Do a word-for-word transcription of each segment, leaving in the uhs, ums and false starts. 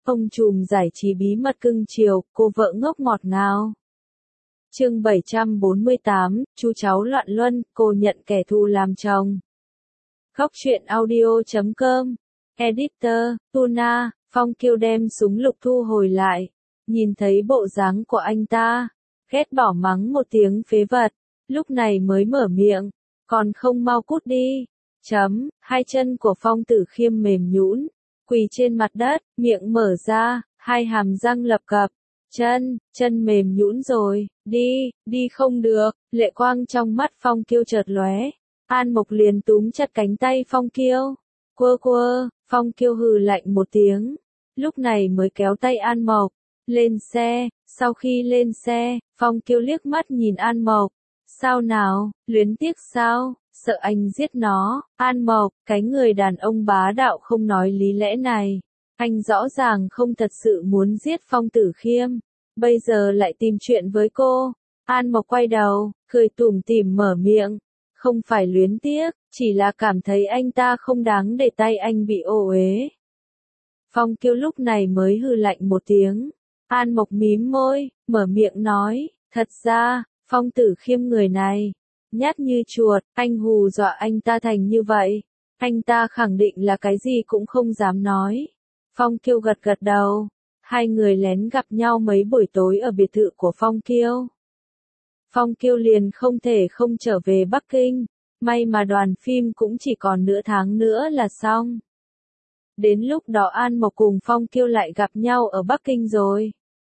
Ông trùm giải trí bí mật cưng chiều, cô vợ ngốc ngọt ngào. Chương bảy trăm bốn mươi tám, chú cháu loạn luân, cô nhận kẻ thù làm chồng. Góc truyện audio chấm com. Editor, Tuna, Phong Kiêu đem súng lục thu hồi lại. Nhìn thấy bộ dáng của anh ta, ghét bỏ mắng một tiếng phế vật, lúc này mới mở miệng, còn không mau cút đi. Chấm, hai chân của Phong Tử Khiêm mềm nhũn, quỳ trên mặt đất, miệng mở ra, hai hàm răng lập cập. Chân, chân mềm nhũn rồi, đi, đi không được, lệ quang trong mắt Phong Kiêu chợt lóe. An Mộc liền túm chặt cánh tay Phong Kiêu. Quơ quơ, Phong Kiêu hừ lạnh một tiếng, lúc này mới kéo tay An Mộc, lên xe. Sau khi lên xe, Phong Kiêu liếc mắt nhìn An Mộc. Sao nào, luyến tiếc sao, sợ anh giết nó. An Mộc, cái người đàn ông bá đạo không nói lý lẽ này. Anh rõ ràng không thật sự muốn giết Phong Tử Khiêm, bây giờ lại tìm chuyện với cô. An Mộc quay đầu, cười tủm tỉm mở miệng. Không phải luyến tiếc, chỉ là cảm thấy anh ta không đáng để tay anh bị ô uế. Phong Kiêu lúc này mới hừ lạnh một tiếng. An Mộc mím môi, mở miệng nói, thật ra, Phong Tử Khiêm người này, nhát như chuột, anh hù dọa anh ta thành như vậy. Anh ta khẳng định là cái gì cũng không dám nói. Phong Kiêu gật gật đầu. Hai người lén gặp nhau mấy buổi tối ở biệt thự của Phong Kiêu. Phong Kiêu liền không thể không trở về Bắc Kinh. May mà đoàn phim cũng chỉ còn nửa tháng nữa là xong. Đến lúc đó An Mộc cùng Phong Kiêu lại gặp nhau ở Bắc Kinh rồi.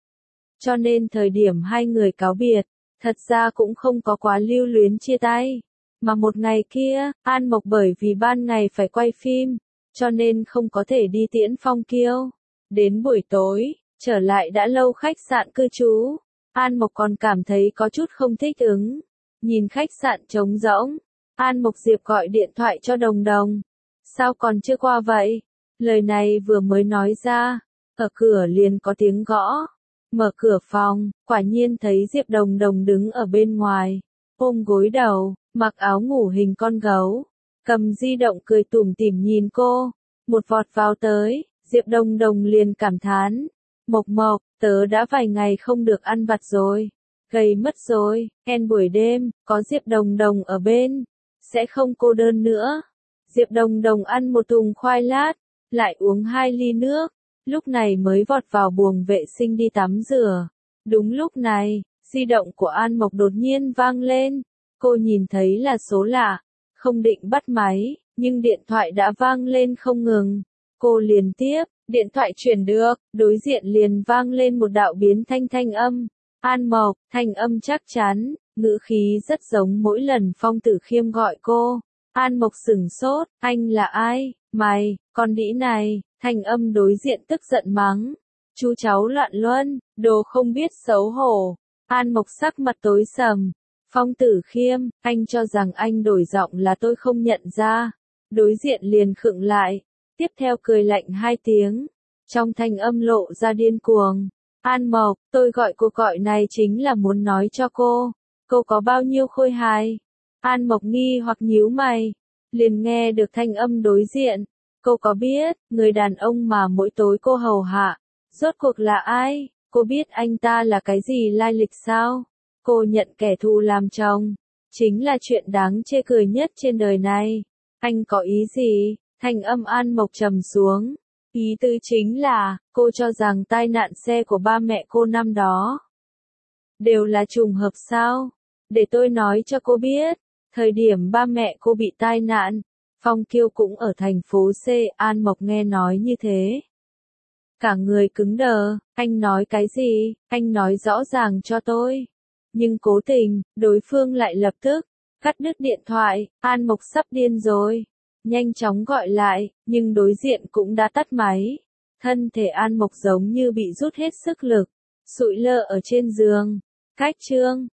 Cho nên thời điểm hai người cáo biệt, thật ra cũng không có quá lưu luyến chia tay. Mà một ngày kia, An Mộc bởi vì ban ngày phải quay phim, cho nên không có thể đi tiễn Phong Kiêu. Đến buổi tối, trở lại đã lâu khách sạn cư trú, An Mộc còn cảm thấy có chút không thích ứng. Nhìn khách sạn trống rỗng, An Mộc Diệp gọi điện thoại cho Đồng Đồng. Sao còn chưa qua vậy? Lời này vừa mới nói ra, ở cửa liền có tiếng gõ. Mở cửa phòng, quả nhiên thấy Diệp Đồng Đồng đứng ở bên ngoài, ôm gối đầu, mặc áo ngủ hình con gấu, cầm di động cười tủm tỉm nhìn cô. Một vọt vào tới, Diệp Đồng Đồng liền cảm thán, Mộc Mộc, tớ đã vài ngày không được ăn vặt rồi, gầy mất rồi. En buổi đêm, có Diệp Đồng Đồng ở bên, sẽ không cô đơn nữa. Diệp Đồng Đồng ăn một thùng khoai lát, lại uống hai ly nước, lúc này mới vọt vào buồng vệ sinh đi tắm rửa. Đúng lúc này, di động của An Mộc đột nhiên vang lên. Cô nhìn thấy là số lạ, không định bắt máy, nhưng điện thoại đã vang lên không ngừng. Cô liền tiếp, điện thoại chuyển được, đối diện liền vang lên một đạo biến thanh thanh âm. An Mộc, thanh âm chắc chắn, ngữ khí rất giống mỗi lần Phong Tử Khiêm gọi cô. An Mộc sửng sốt, anh là ai? Mày, con đĩ này. Thanh âm đối diện tức giận mắng. Chú cháu loạn luân, đồ không biết xấu hổ. An Mộc sắc mặt tối sầm. Phong Tử Khiêm, anh cho rằng anh đổi giọng là tôi không nhận ra. Đối diện liền khựng lại, tiếp theo cười lạnh hai tiếng. Trong thanh âm lộ ra điên cuồng. An Mộc, tôi gọi cô gọi này chính là muốn nói cho cô, cô có bao nhiêu khôi hài. An Mộc nghi hoặc nhíu mày, liền nghe được thanh âm đối diện. Cô có biết, người đàn ông mà mỗi tối cô hầu hạ, rốt cuộc là ai? Cô biết anh ta là cái gì lai lịch sao? Cô nhận kẻ thù làm chồng, chính là chuyện đáng chê cười nhất trên đời này. Anh có ý gì? Thanh âm An Mộc trầm xuống. Ý tứ chính là, cô cho rằng tai nạn xe của ba mẹ cô năm đó đều là trùng hợp sao? Để tôi nói cho cô biết, thời điểm ba mẹ cô bị tai nạn, Phong Kiêu cũng ở thành phố C. An Mộc nghe nói như thế, cả người cứng đờ. Anh nói cái gì? Anh nói rõ ràng cho tôi. Nhưng cố tình, đối phương lại lập tức cắt đứt điện thoại. An Mộc sắp điên rồi, nhanh chóng gọi lại, nhưng đối diện cũng đã tắt máy. Thân thể An Mộc giống như bị rút hết sức lực, sụi lơ ở trên giường. Cách chương